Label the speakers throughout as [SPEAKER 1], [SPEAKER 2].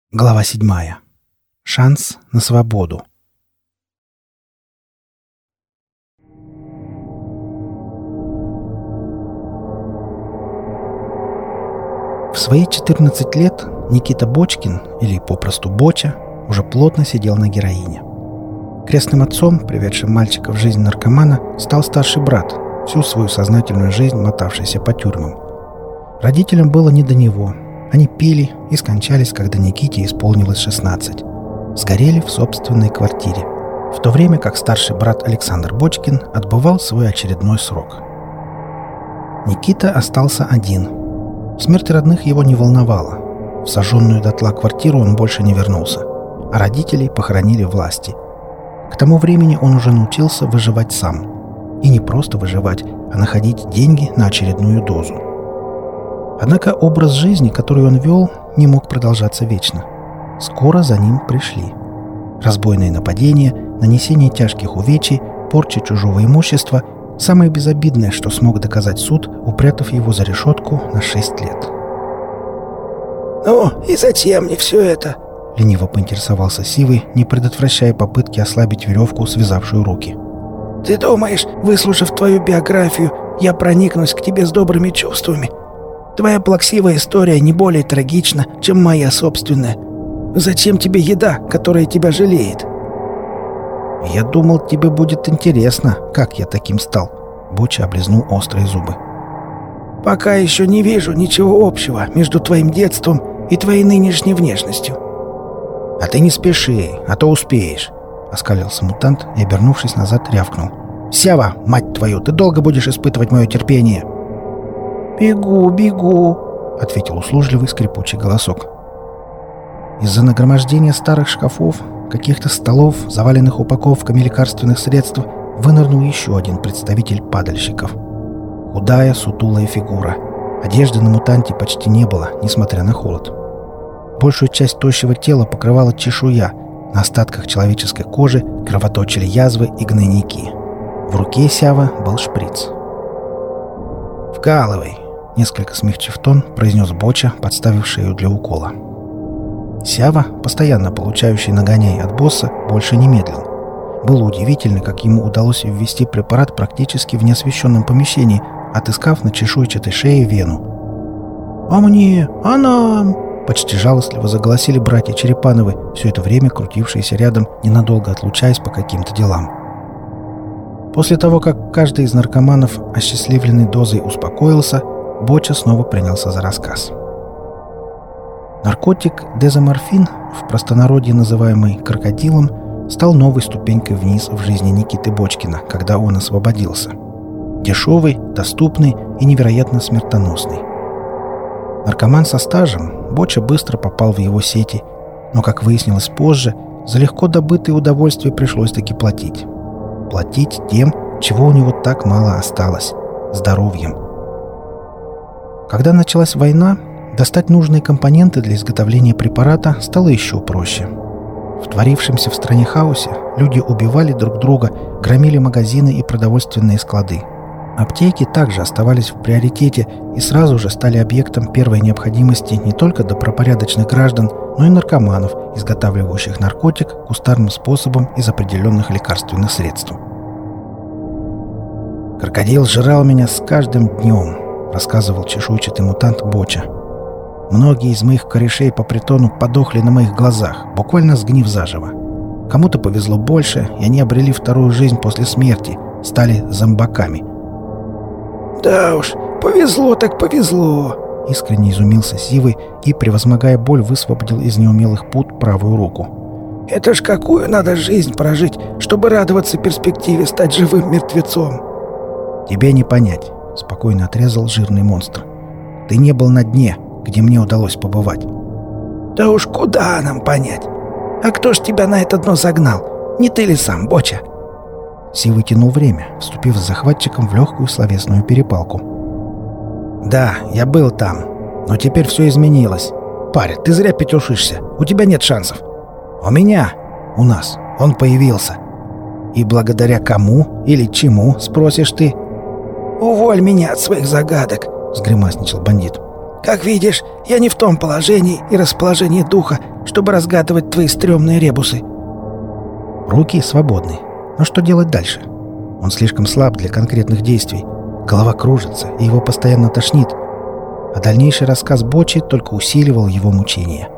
[SPEAKER 1] Глава 7. Шанс на свободу. В свои 14 лет Никита Бочкин, или попросту Боча, уже плотно сидел на героине. Крестным отцом, приведшим мальчика в жизнь наркомана, стал старший брат, всю свою сознательную жизнь мотавшийся по тюрьмам. Родителям было не до него. Они пили и скончались, когда Никите исполнилось 16. Сгорели в собственной квартире, в то время как старший брат Александр Бочкин отбывал свой очередной срок. Никита остался один. Смерть родных его не волновала. В сожженную дотла квартиру он больше не вернулся, а родителей похоронили власти. К тому времени он уже научился выживать сам. И не просто выживать, а находить деньги на очередную дозу. Однако образ жизни, который он вел, не мог продолжаться вечно. Скоро за ним пришли. Разбойные нападения, нанесение тяжких увечий, порча чужого имущества – самое безобидное, что смог доказать суд, упрятав его за решетку на 6 лет.
[SPEAKER 2] «Ну, и зачем мне все это?»
[SPEAKER 1] — лениво поинтересовался Сивый, не предотвращая попытки ослабить веревку, связавшую руки.
[SPEAKER 2] «Ты думаешь, выслушав твою биографию, я проникнусь к тебе с добрыми чувствами? Твоя плаксивая история не более трагична, чем моя собственная. Зачем тебе еда, которая тебя жалеет?»
[SPEAKER 1] «Я думал, тебе будет интересно, как я таким стал», — Боча облизнул острые зубы.
[SPEAKER 2] «Пока еще не вижу ничего общего между твоим детством и твоей нынешней внешностью».
[SPEAKER 1] «А ты не спеши, а то успеешь», — оскалился мутант и, обернувшись назад, рявкнул. «Сява, мать твою, ты долго будешь испытывать мое терпение?»
[SPEAKER 2] «Бегу, бегу»,
[SPEAKER 1] — ответил услужливый скрипучий голосок. Из-за нагромождения старых шкафов, каких-то столов, заваленных упаковками лекарственных средств, вынырнул еще один представитель падальщиков. Худая, сутулая фигура. Одежды на мутанте почти не было, несмотря на холод. Большую часть тощего тела покрывала чешуя. На остатках человеческой кожи кровоточили язвы и гнойники. В руке Сява был шприц. «Вкалывай!» — несколько смягчив тон, произнес Боча, подставив шею для укола. Сява, постоянно получающий нагоняй от босса, больше не медлил. Было удивительно, как ему удалось ввести препарат практически в неосвещенном помещении, отыскав на чешуйчатой шее вену. «А мне? А нам?» — почти жалостливо заголосили братья Черепановы, все это время крутившиеся рядом, ненадолго отлучаясь по каким-то делам. После того, как каждый из наркоманов, осчастливленный дозой, успокоился, Боча снова принялся за рассказ. Наркотик дезоморфин, в простонародье называемый крокодилом, стал новой ступенькой вниз в жизни Никиты Бочкина, когда он освободился. Дешевый, доступный и невероятно смертоносный. Наркоман со стажем, Боча быстро попал в его сети, но, как выяснилось позже, за легко добытые удовольствия пришлось таки платить. Платить тем, чего у него так мало осталось – здоровьем. Когда началась война, достать нужные компоненты для изготовления препарата стало еще проще. В творившемся в стране хаосе люди убивали друг друга, громили магазины и продовольственные склады. Аптеки также оставались в приоритете и сразу же стали объектом первой необходимости не только добропорядочных граждан, но и наркоманов, изготавливающих наркотик кустарным способом из определенных лекарственных средств. «Крокодил жрал меня с каждым днем», — рассказывал чешуйчатый мутант Боча. «Многие из моих корешей по притону подохли на моих глазах, буквально сгнив заживо. Кому-то повезло больше, и они обрели вторую жизнь после смерти, стали зомбаками».
[SPEAKER 2] «Да уж, повезло так повезло!»
[SPEAKER 1] — искренне изумился Сивый и, превозмогая боль, высвободил из неумелых пут правую руку.
[SPEAKER 2] «Это ж какую надо жизнь прожить, чтобы радоваться перспективе стать живым мертвецом!»
[SPEAKER 1] «Тебе не понять», — спокойно отрезал жирный монстр. «Ты не был на дне, где мне удалось побывать».
[SPEAKER 2] «Да уж куда нам понять? А кто ж тебя на это дно загнал? Не ты ли сам, Боча?»
[SPEAKER 1] Сивый тянул время, вступив с захватчиком в легкую словесную перепалку. «Да, я был там, но теперь все изменилось. Парень, ты зря петушишься, у тебя нет шансов. У нас, он появился. И благодаря кому или чему, спросишь ты?»
[SPEAKER 2] «Уволь меня от своих загадок!»
[SPEAKER 1] — сгримасничал бандит.
[SPEAKER 2] Как видишь, я не в том положении и расположении духа, чтобы разгадывать твои стрёмные ребусы».
[SPEAKER 1] Руки свободны. Но что делать дальше? Он слишком слаб для конкретных действий. Голова кружится, и его постоянно тошнит. А дальнейший рассказ Бочи только усиливал его мучения.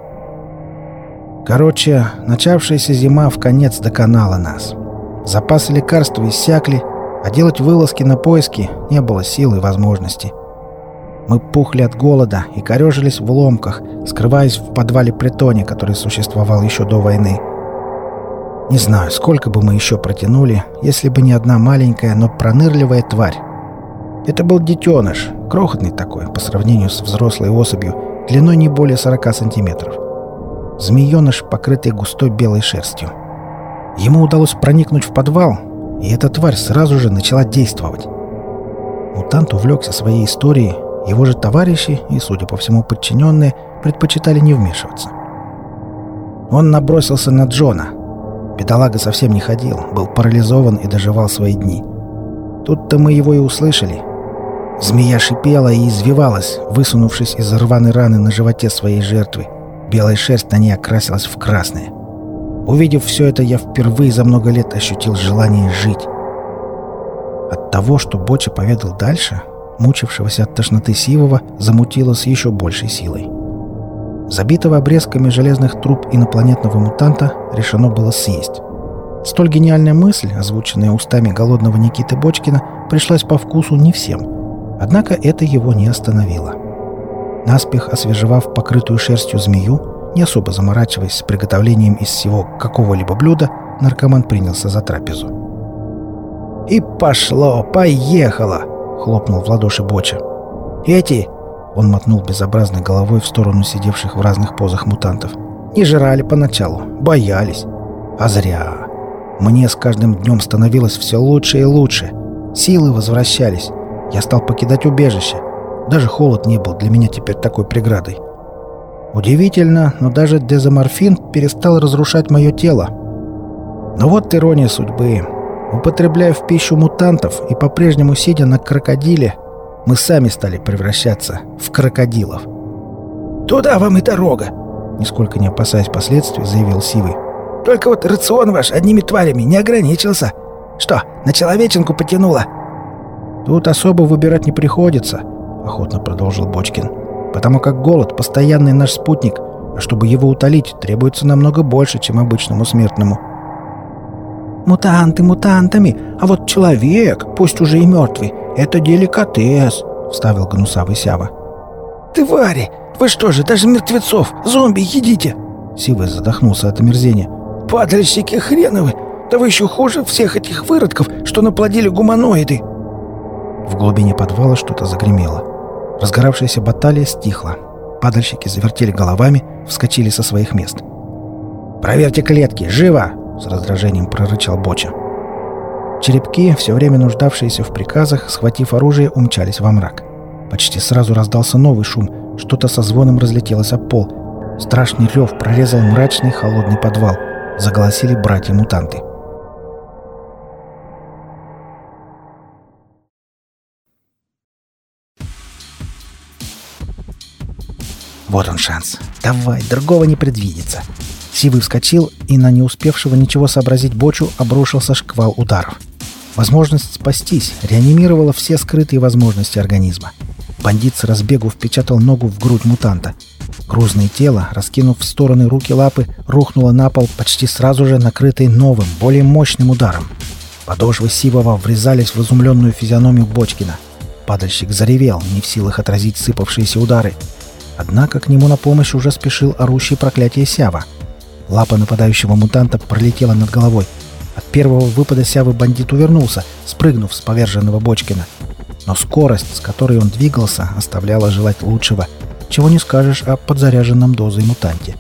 [SPEAKER 1] Короче, начавшаяся зима вконец доконала нас. Запасы лекарств иссякли, а делать вылазки на поиски не было сил и возможности. Мы пухли от голода и корёжились в ломках, скрываясь в подвале притоне, который существовал еще до войны. Не знаю, сколько бы мы еще протянули, если бы не одна маленькая, но пронырливая тварь. Это был детеныш, крохотный такой, по сравнению с взрослой особью, длиной не более 40 сантиметров. Змееныш, покрытый густой белой шерстью. Ему удалось проникнуть в подвал, и эта тварь сразу же начала действовать. Мутант увлекся своей историей, его же товарищи и, судя по всему, подчиненные предпочитали не вмешиваться. Он набросился на Джона. Бедолага совсем не ходил, был парализован и доживал свои дни. Тут-то мы его и услышали. Змея шипела и извивалась, высунувшись из рваной раны на животе своей жертвы. Белая шерсть на ней окрасилась в красное. Увидев все это, я впервые за много лет ощутил желание жить. От того, что Боча поведал дальше, мучившегося от тошноты Сивова замутило с еще большей силой. Забитого обрезками железных труб инопланетного мутанта решено было съесть. Столь гениальная мысль, озвученная устами голодного Никиты Бочкина, пришлась по вкусу не всем. Однако это его не остановило. Наспех освежевав покрытую шерстью змею, не особо заморачиваясь с приготовлением из всего какого-либо блюда, наркоман принялся за трапезу. «И пошло, поехало!» — хлопнул в ладоши Боча. «Эти!» — он мотнул безобразной головой в сторону сидевших в разных позах мутантов. «Не жрали поначалу, боялись. А зря. Мне с каждым днем становилось все лучше и лучше. Силы возвращались. Я стал покидать убежище. Даже холод не был для меня теперь такой преградой. Удивительно, но даже дезоморфин перестал разрушать мое тело. Но вот ирония судьбы. Употребляя в пищу мутантов и по-прежнему сидя на крокодиле, мы сами стали превращаться в крокодилов.
[SPEAKER 2] «Туда вам и дорога!»
[SPEAKER 1] Нисколько не опасаясь последствий, заявил Сивый.
[SPEAKER 2] «Только вот рацион ваш одними тварями не ограничился. Что, на человеченку потянуло?»
[SPEAKER 1] «Тут особо выбирать не приходится», — охотно продолжил Бочкин. «Потому как голод — постоянный наш спутник, а чтобы его утолить, требуется намного больше, чем обычному смертному».
[SPEAKER 2] «Мутанты мутантами, а вот человек, пусть уже и мертвый, это деликатес», — вставил гнусавый Сява. «Твари! Вы что же, даже мертвецов, зомби едите?»
[SPEAKER 1] Сивый задохнулся от омерзения.
[SPEAKER 2] «Падальщики хреновы! Да вы еще хуже всех этих выродков, что наплодили гуманоиды!»
[SPEAKER 1] В глубине подвала что-то загремело. Разгоравшаяся баталия стихла. Падальщики завертели головами, вскочили со своих мест. «Проверьте клетки! Живо!» — с раздражением прорычал Боча. Черепки, все время нуждавшиеся в приказах, схватив оружие, умчались во мрак. Почти сразу раздался новый шум. Что-то со звоном разлетелось об пол. Страшный рев прорезал мрачный холодный подвал. Заголосили братья-мутанты. Вот он шанс. Давай, другого не предвидится. Сивый вскочил, и на не успевшего ничего сообразить Бочу обрушился шквал ударов. Возможность спастись реанимировала все скрытые возможности организма. Бандит с разбегу впечатал ногу в грудь мутанта. Грузное тело, раскинув в стороны руки-лапы, рухнуло на пол, почти сразу же накрытый новым, более мощным ударом. Подошвы Сивова врезались в изумленную физиономию Бочкина. Падальщик заревел, не в силах отразить сыпавшиеся удары. Однако к нему на помощь уже спешил орущий проклятие Сява. Лапа нападающего мутанта пролетела над головой. От первого выпада Сявы бандит увернулся, спрыгнув с поверженного Бочкина. Но скорость, с которой он двигался, оставляла желать лучшего. Чего не скажешь о подзаряженном дозой мутанте.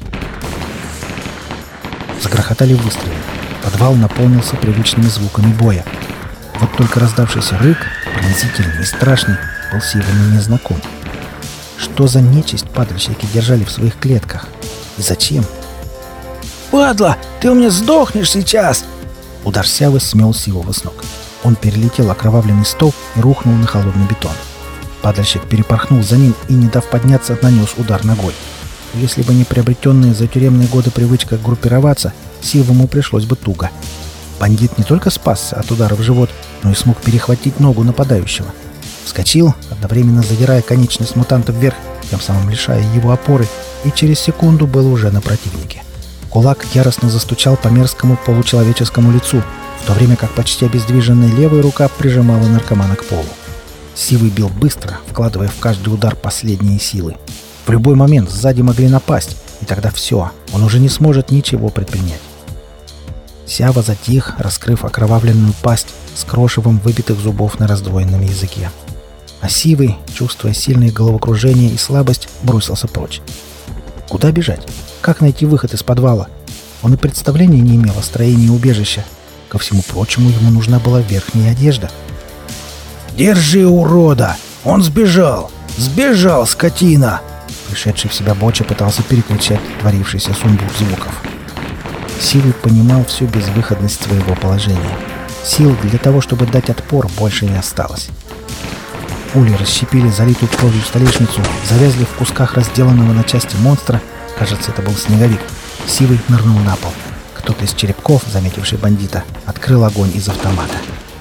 [SPEAKER 1] Загрохотали выстрелы. Подвал наполнился привычными звуками боя. Вот только раздавшийся рык, пронзительный и страшный, был Сивому незнаком. Что за нечисть падальщики держали в своих клетках? И зачем?
[SPEAKER 2] «Падла, ты у меня сдохнешь сейчас!»
[SPEAKER 1] Удар Сявы смел Сивова с ног. Он перелетел окровавленный стол и рухнул на холодный бетон. Падальщик перепорхнул за ним и, не дав подняться, нанес удар ногой. Если бы не приобретенная за тюремные годы привычка группироваться, Сивому пришлось бы туго. Бандит не только спасся от удара в живот, но и смог перехватить ногу нападающего. Вскочил, одновременно задирая конечность мутанта вверх, тем самым лишая его опоры, и через секунду был уже на противнике. Кулак яростно застучал по мерзкому получеловеческому лицу, в то время как почти обездвиженная левая рука прижимала наркомана к полу. Сивый бил быстро, вкладывая в каждый удар последние силы. В любой момент сзади могли напасть, и тогда все, он уже не сможет ничего предпринять. Сява затих, раскрыв окровавленную пасть с крошевом выбитых зубов на раздвоенном языке. А Сивый, чувствуя сильное головокружение и слабость, бросился прочь. Куда бежать? Как найти выход из подвала? Он и представления не имел о строении убежища. Ко всему прочему, ему нужна была верхняя одежда.
[SPEAKER 2] «Держи, урода! Он сбежал! Сбежал, скотина!»
[SPEAKER 1] Пришедший в себя Боча пытался перекричать творившийся сумбур звуков. Сивый понимал всю безвыходность своего положения. Сил для того, чтобы дать отпор, больше не осталось. Пули расщепили залитую кровью столешницу, завязли в кусках разделанного на части монстра. Кажется, это был снеговик. Сивый нырнул на пол. Кто-то из черепков, заметивший бандита, открыл огонь из автомата.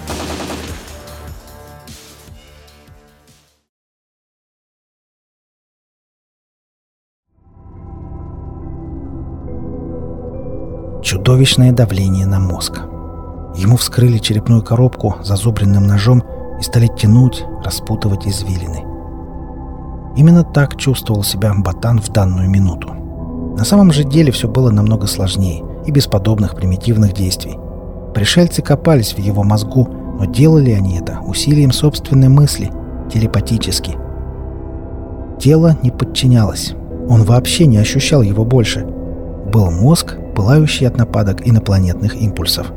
[SPEAKER 1] Чудовищное давление на мозг. Ему вскрыли черепную коробку зазубренным ножом и стали тянуть, распутывать извилины. Именно так чувствовал себя Ботан в данную минуту. На самом же деле все было намного сложнее и без подобных примитивных действий. Пришельцы копались в его мозгу, но делали они это усилием собственной мысли, телепатически. Тело не подчинялось. Он вообще не ощущал его больше. Был мозг, пылающий от нападок инопланетных импульсов.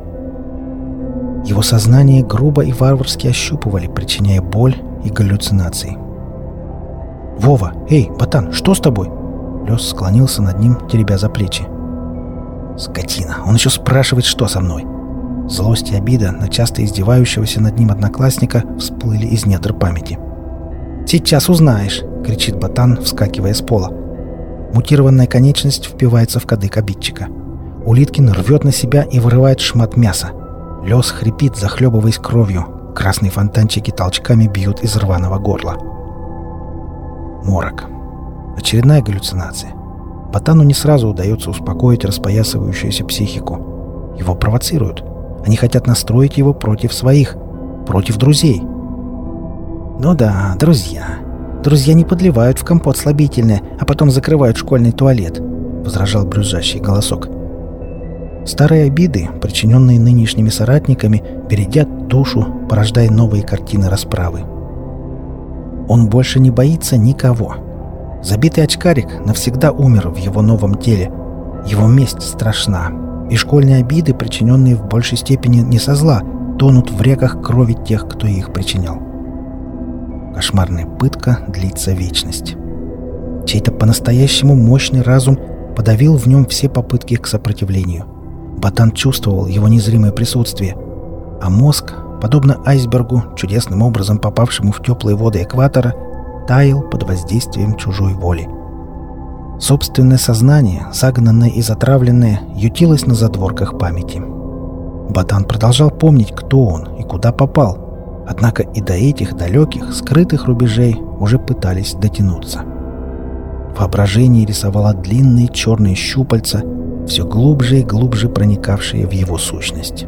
[SPEAKER 1] Его сознание грубо и варварски ощупывали, причиняя боль и галлюцинации. «Вова! Эй, Ботан, что с тобой?» Лёс склонился над ним, теребя за плечи. «Скотина! Он еще спрашивает, что со мной!» Злость и обида на часто издевающегося над ним одноклассника всплыли из недр памяти. «Сейчас узнаешь!» — кричит Ботан, вскакивая с пола. Мутированная конечность впивается в кадык обидчика. Улиткин рвет на себя и вырывает шмат мяса. Лёс хрипит, захлебываясь кровью. Красные фонтанчики толчками бьют из рваного горла. Морок. Очередная галлюцинация. Ботану не сразу удается успокоить распоясывающуюся психику. Его провоцируют. Они хотят настроить его против своих, против друзей. Ну да, друзья. Друзья не подливают в компот слабительное, а потом закрывают школьный туалет, возражал брюзжащий голосок. Старые обиды, причиненные нынешними соратниками, бередят душу, порождая новые картины расправы. Он больше не боится никого. Забитый очкарик навсегда умер в его новом теле. Его месть страшна, и школьные обиды, причиненные в большей степени не со зла, тонут в реках крови тех, кто их причинял. Кошмарная пытка длится вечность. Чей-то по-настоящему мощный разум подавил в нем все попытки к сопротивлению. Ботан чувствовал его незримое присутствие, а мозг, подобно айсбергу, чудесным образом попавшему в теплые воды экватора, таял под воздействием чужой воли. Собственное сознание, загнанное и затравленное, ютилось на задворках памяти. Ботан продолжал помнить, кто он и куда попал, однако и до этих далеких, скрытых рубежей уже пытались дотянуться. Воображение рисовало длинные черные щупальца, все глубже и глубже проникавшие в его сущность.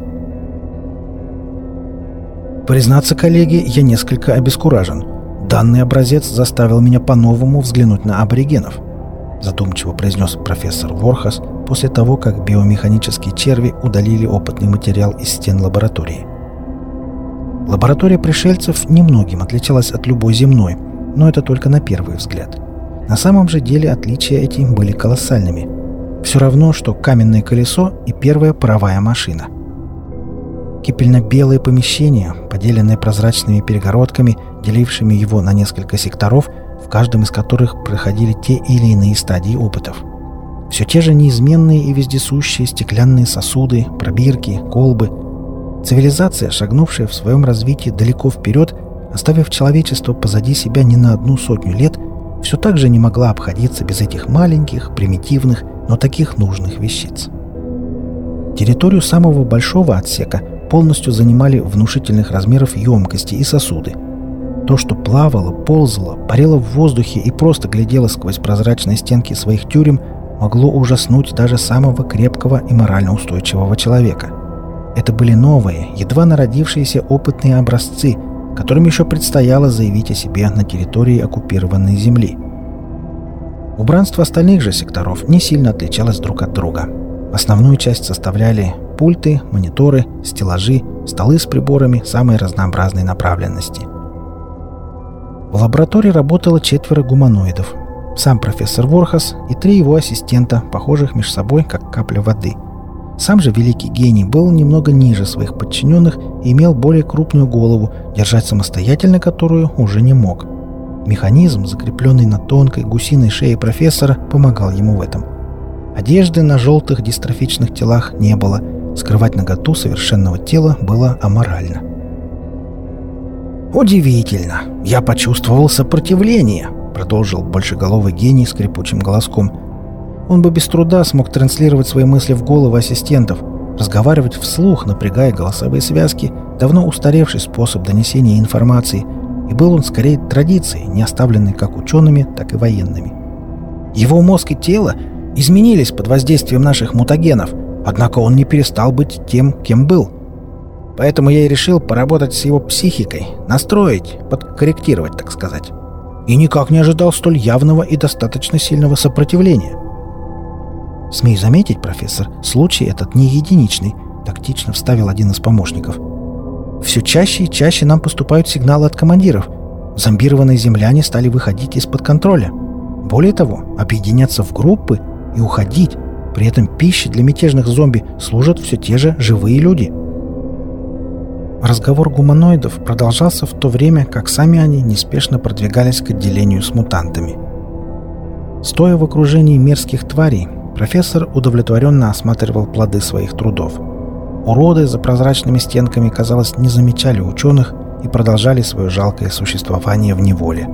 [SPEAKER 1] Признаться, коллеги, я несколько обескуражен. Данный образец заставил меня по-новому взглянуть на аборигенов, задумчиво произнес профессор Ворхас после того, как биомеханические черви удалили опытный материал из стен лаборатории. Лаборатория пришельцев немногим отличалась от любой земной, но это только на первый взгляд. На самом же деле отличия эти были колоссальными. Все равно, что каменное колесо и первая паровая машина. Кипельно-белое помещение, поделенное прозрачными перегородками, делившими его на несколько секторов, в каждом из которых проходили те или иные стадии опытов. Все те же неизменные и вездесущие стеклянные сосуды, пробирки, колбы. Цивилизация, шагнувшая в своем развитии далеко вперед, оставив человечество позади себя не на 100 лет, все так же не могла обходиться без этих маленьких, примитивных, но таких нужных вещиц. Территорию самого большого отсека полностью занимали внушительных размеров емкости и сосуды. То, что плавало, ползало, парило в воздухе и просто глядело сквозь прозрачные стенки своих тюрем, могло ужаснуть даже самого крепкого и морально устойчивого человека. Это были новые, едва народившиеся опытные образцы, которым еще предстояло заявить о себе на территории оккупированной земли. Убранство остальных же секторов не сильно отличалось друг от друга. Основную часть составляли пульты, мониторы, стеллажи, столы с приборами самой разнообразной направленности. В лаборатории работало 4 гуманоидов. Сам профессор Ворхас и 3 его ассистента, похожих между собой, как капля воды. Сам же великий гений был немного ниже своих подчиненных и имел более крупную голову, держать самостоятельно которую уже не мог. Механизм, закрепленный на тонкой гусиной шее профессора, помогал ему в этом. Одежды на желтых дистрофичных телах не было. Скрывать наготу совершенного тела было аморально.
[SPEAKER 2] «Удивительно! Я почувствовал сопротивление!» — продолжил большеголовый гений скрипучим голоском.
[SPEAKER 1] Он бы без труда смог транслировать свои мысли в головы ассистентов, разговаривать вслух, напрягая голосовые связки, давно устаревший способ донесения информации, и был он скорее традицией, не оставленной как учеными, так и военными.
[SPEAKER 2] Его мозг и тело изменились под воздействием наших мутагенов, однако он не перестал быть тем, кем был. Поэтому я и решил поработать с его психикой, настроить, подкорректировать, так сказать. И никак не ожидал столь явного и достаточно сильного сопротивления.
[SPEAKER 1] «Смею заметить, профессор, случай этот не единичный», — тактично вставил один из помощников. «Все чаще и чаще нам поступают сигналы от командиров. Зомбированные земляне стали выходить из-под контроля. Более того, объединяться в группы и уходить. При этом пищей для мятежных зомби служат все те же живые люди». Разговор гуманоидов продолжался в то время, как сами они неспешно продвигались к отделению с мутантами. Стоя в окружении мерзких тварей, профессор удовлетворенно осматривал плоды своих трудов. Уроды за прозрачными стенками, казалось, не замечали ученых и продолжали свое жалкое существование в неволе.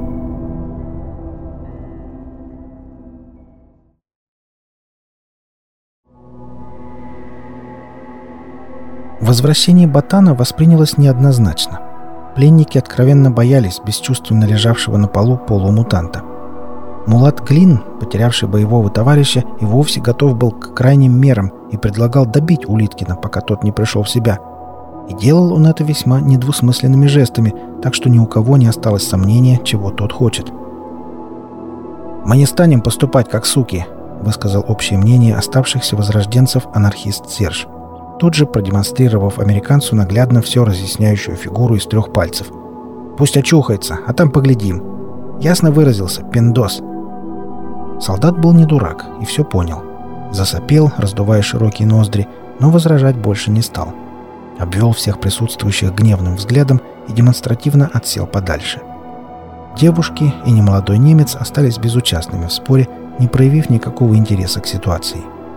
[SPEAKER 1] Возвращение Ботана воспринялось неоднозначно. Пленники откровенно боялись бесчувственно лежавшего на полу полумутанта. Мулат Глин, потерявший боевого товарища, и вовсе готов был к крайним мерам и предлагал добить Улиткина, пока тот не пришел в себя. И делал он это весьма недвусмысленными жестами, так что ни у кого не осталось сомнения, чего тот хочет.
[SPEAKER 2] «Мы не станем поступать как суки», — высказал общее мнение оставшихся возрожденцев анархист Серж, тут же продемонстрировав американцу наглядно все разъясняющую фигуру из 3 пальцев. «Пусть очухается, а там поглядим. Ясно выразился, пиндос».
[SPEAKER 1] Солдат был не дурак и все понял. Засопел, раздувая широкие ноздри, но возражать больше не стал. Обвел всех присутствующих гневным взглядом и демонстративно отсел подальше. Девушки и немолодой немец остались безучастными в споре, не проявив никакого интереса к ситуации.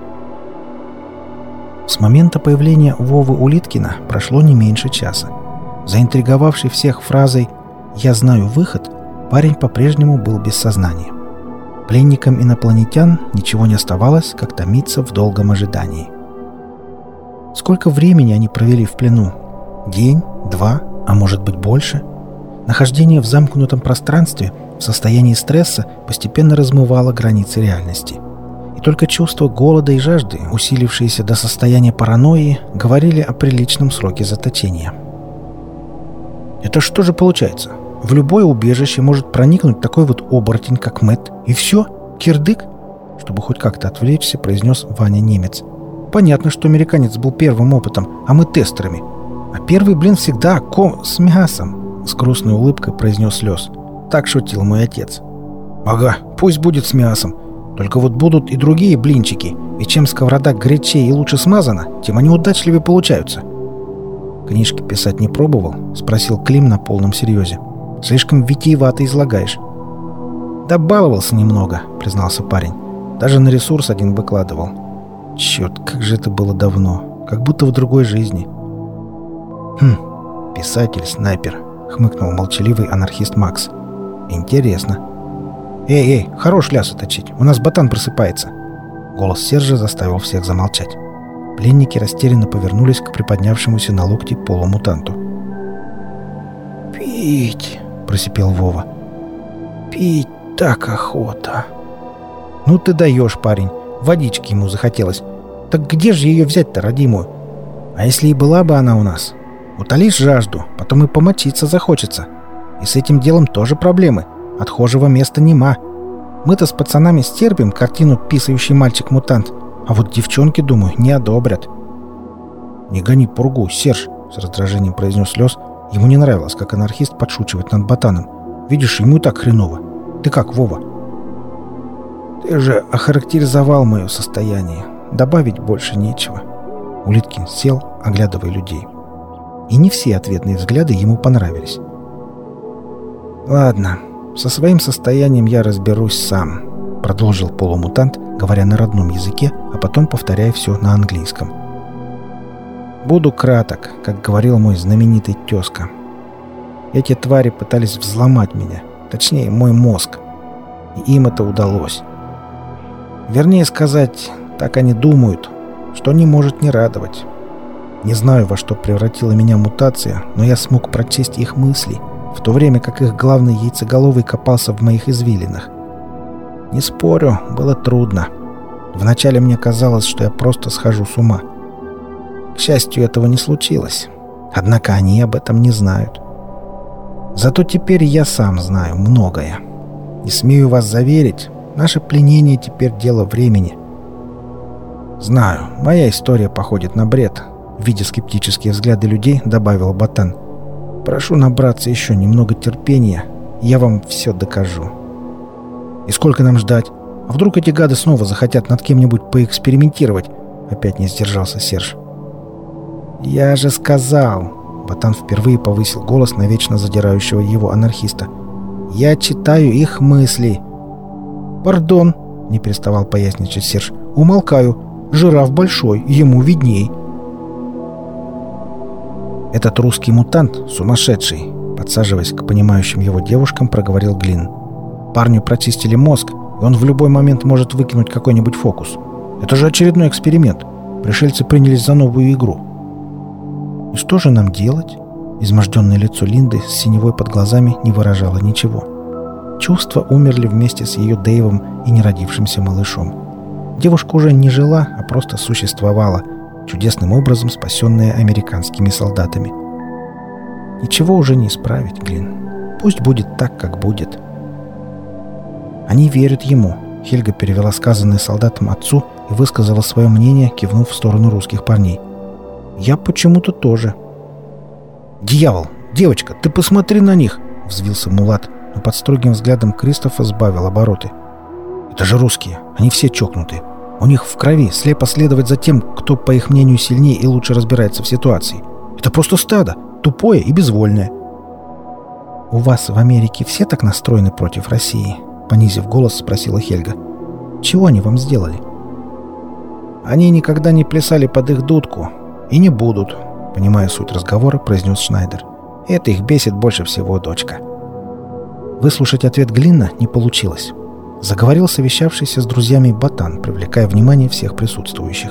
[SPEAKER 1] С момента появления Вовы Улиткина прошло не меньше часа. Заинтриговавший всех фразой «Я знаю выход», парень по-прежнему был без сознания. Пленникам инопланетян ничего не оставалось, как томиться в долгом ожидании. Сколько времени они провели в плену? День? 2? А может быть больше? Нахождение в замкнутом пространстве в состоянии стресса постепенно размывало границы реальности. И только чувство голода и жажды, усилившиеся до состояния паранойи, говорили о приличном сроке заточения.
[SPEAKER 2] «Это что же получается? В любое убежище может проникнуть такой вот оборотень, как Мэтт, и все? Кирдык?»
[SPEAKER 1] Чтобы хоть как-то отвлечься, произнес Ваня Немец.
[SPEAKER 2] «Понятно, что американец был первым опытом, а мы тестерами. А первый блин всегда с мясом», — с грустной улыбкой произнес Лёс. Так шутил мой отец. «Ага, пусть будет с мясом. Только вот будут и другие блинчики, и чем сковорода горячее и лучше смазана, тем они удачливее получаются».
[SPEAKER 1] «Книжки писать не пробовал?» — спросил Клим на полном серьезе. «Слишком витиевато излагаешь».
[SPEAKER 2] «Да баловался немного», — признался парень. «Даже на ресурс один выкладывал».
[SPEAKER 1] Черт, как же это было давно. Как будто в другой жизни.
[SPEAKER 2] Писатель-снайпер.
[SPEAKER 1] — хмыкнул молчаливый анархист Макс. «Интересно». «Эй, хорош лясы точить, у нас ботан просыпается». Голос Сержа заставил всех замолчать. Пленники растерянно повернулись к приподнявшемуся на локти полумутанту.
[SPEAKER 2] «Пить!» — просипел Вова. «Пить так охота!»
[SPEAKER 1] «Ну ты даешь, парень! Водички ему захотелось. Так где же ее взять-то, родимую? А если и была бы она у нас? Утолишь жажду, потом и помочиться захочется. И с этим делом тоже проблемы. Отхожего места нема. Мы-то с пацанами стерпим картину «Писающий мальчик-мутант», а вот девчонки, думаю, не одобрят». «Не гони пургу, Серж!» — с раздражением произнес Лёс. Ему не нравилось, как анархист подшучивает над ботаном. «Видишь, ему и так хреново. Ты как, Вова?» «Ты же охарактеризовал мое состояние. Добавить больше нечего». Улиткин сел, оглядывая людей. И не все ответные взгляды ему понравились. «Ладно, со своим состоянием я разберусь сам», — продолжил полумутант, говоря на родном языке, а потом повторяя все на английском. «Буду краток, как говорил мой знаменитый тезка. Эти твари пытались взломать меня, точнее, мой мозг. И им это удалось. Вернее сказать, так они думают, что не может не радовать. Не знаю, во что превратила меня мутация, но я смог прочесть их мысли, в то время как их главный яйцеголовый копался в моих извилинах. Не спорю, было трудно. Вначале мне казалось, что я просто схожу с ума. К счастью, этого не случилось. Однако они об этом не знают. Зато теперь я сам знаю многое. И смею вас заверить, наше пленение теперь дело времени. Знаю, моя история походит на бред. Видя скептические взгляды людей, добавил Ботан. Прошу набраться еще немного терпения, и я вам все докажу. И сколько нам ждать? А вдруг эти гады снова захотят над кем-нибудь поэкспериментировать? Опять не сдержался Серж. Я же сказал... Ботан впервые повысил голос на вечно задирающего его анархиста. «Я читаю их мысли». «Пардон», — не переставал поясничать Серж. «Умолкаю. Жираф большой, ему видней». «Этот русский мутант сумасшедший», — подсаживаясь к понимающим его девушкам, проговорил Глин. «Парню прочистили мозг, и он в любой момент может выкинуть какой-нибудь фокус. Это же очередной эксперимент. Пришельцы принялись за новую игру». «И что же нам делать?» Изможденное лицо Линды с синевой под глазами не выражало ничего. Чувства умерли вместе с ее Дэйвом и неродившимся малышом. Девушка уже не жила, а просто существовала, чудесным образом спасенная американскими солдатами. Ничего уже не исправить, Глин. Пусть будет так, как будет. Они верят ему. Хельга перевела сказанное солдатам отцу и высказала свое мнение, кивнув в сторону русских парней. Я почему-то тоже. «Дьявол! Девочка, ты посмотри на них!» — взвился Мулат, но под строгим взглядом Кристофа сбавил обороты. «Это же русские. Они все чокнутые. У них в крови слепо следовать за тем, кто, по их мнению, сильнее и лучше разбирается в ситуации. Это просто стадо, тупое и безвольное». «У вас в Америке все так настроены против России?» — понизив голос, спросила Хельга. «Чего они вам сделали?» «Они никогда не плясали под их дудку. И не будут», — понимая суть разговора, произнес Шнайдер. «Это их бесит больше всего, дочка». Выслушать ответ Глинна не получилось. Заговорил совещавшийся с друзьями Ботан, привлекая внимание всех присутствующих.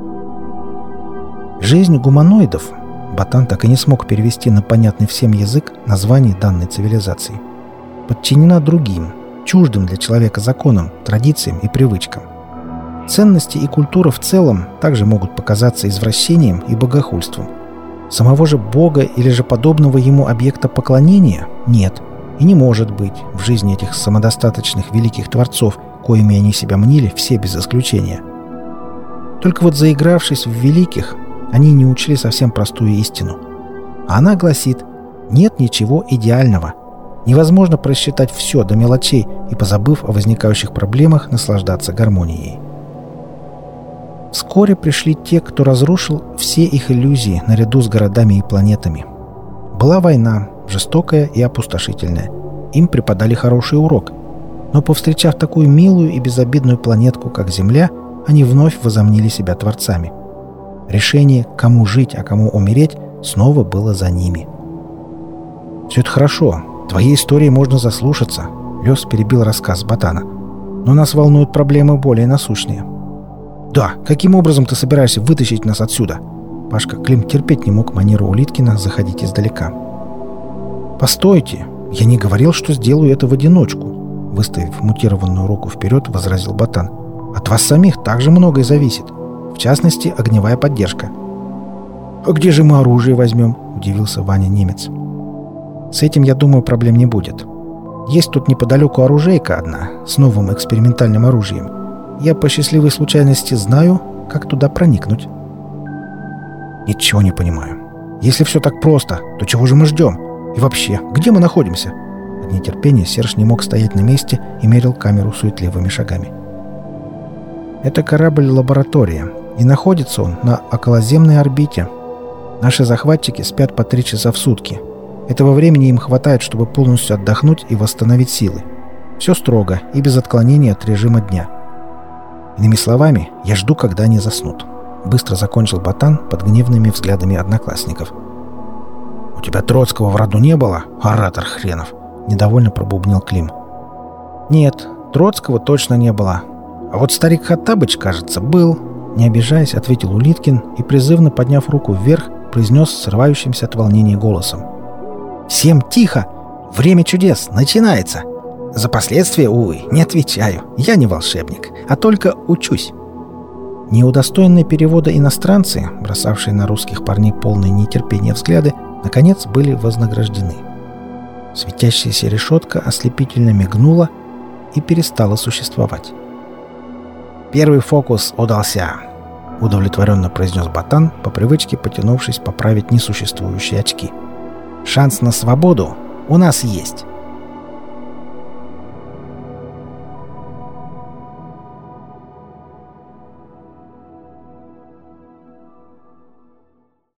[SPEAKER 1] Жизнь гуманоидов Ботан так и не смог перевести на понятный всем язык название данной цивилизации. Подчинена другим, чуждым для человека законам, традициям и привычкам. Ценности и культура в целом также могут показаться извращением и богохульством. Самого же Бога или же подобного ему объекта поклонения нет и не может быть в жизни этих самодостаточных великих творцов, коими они себя мнили все без исключения. Только вот заигравшись в великих, они не учли совсем простую истину. А она гласит: нет ничего идеального. Невозможно просчитать все до мелочей и, позабыв о возникающих проблемах, наслаждаться гармонией. Вскоре пришли те, кто разрушил все их иллюзии наряду с городами и планетами. Была война, жестокая и опустошительная. Им преподали хороший урок. Но, повстречав такую милую и безобидную планетку, как Земля, они вновь возомнили себя творцами. Решение, кому жить, а кому умереть, снова было за ними. «Все это хорошо. Твоей истории можно заслушаться», — Лёс перебил рассказ Ботана. «Но нас волнуют проблемы более насущные». «Да, каким образом ты собираешься вытащить нас отсюда?» Пашка Клим терпеть не мог манеру Улиткина заходить издалека. «Постойте! Я не говорил, что сделаю это в одиночку!» Выставив мутированную руку вперед, возразил Ботан. «От вас самих также многое зависит. В частности, огневая поддержка». «А где же мы оружие возьмем?» – удивился Ваня Немец. «С этим, я думаю, проблем не будет. Есть тут неподалеку оружейка одна с новым экспериментальным оружием. Я по счастливой случайности знаю, как туда проникнуть». «Ничего не понимаю. Если все так просто, то чего же мы ждем? И вообще, где мы находимся?» От нетерпения Серж не мог стоять на месте и мерил камеру суетливыми шагами. «Это корабль-лаборатория, и находится он на околоземной орбите. Наши захватчики спят по 3 часа в сутки. Этого времени им хватает, чтобы полностью отдохнуть и восстановить силы. Все строго и без отклонений от режима дня. Иными словами, я жду, когда они заснут». Быстро закончил Ботан под гневными взглядами одноклассников. «У тебя Троцкого в роду не было, оратор хренов?» — недовольно пробубнил Клим. «Нет, Троцкого точно не было. А вот старик Хаттабыч, кажется, был», — не обижаясь, ответил Улиткин и, призывно подняв руку вверх, произнес срывающимся от волнения голосом. «Всем тихо! Время чудес начинается! За последствия, увы, не отвечаю. Я не волшебник, а только учусь». Неудостоенные перевода иностранцы, бросавшие на русских парней полные нетерпения взгляды, наконец были вознаграждены. Светящаяся решетка ослепительно мигнула и перестала существовать. «Первый фокус удался», — удовлетворенно произнес Ботан, по привычке потянувшись поправить несуществующие очки. «Шанс на свободу у нас есть».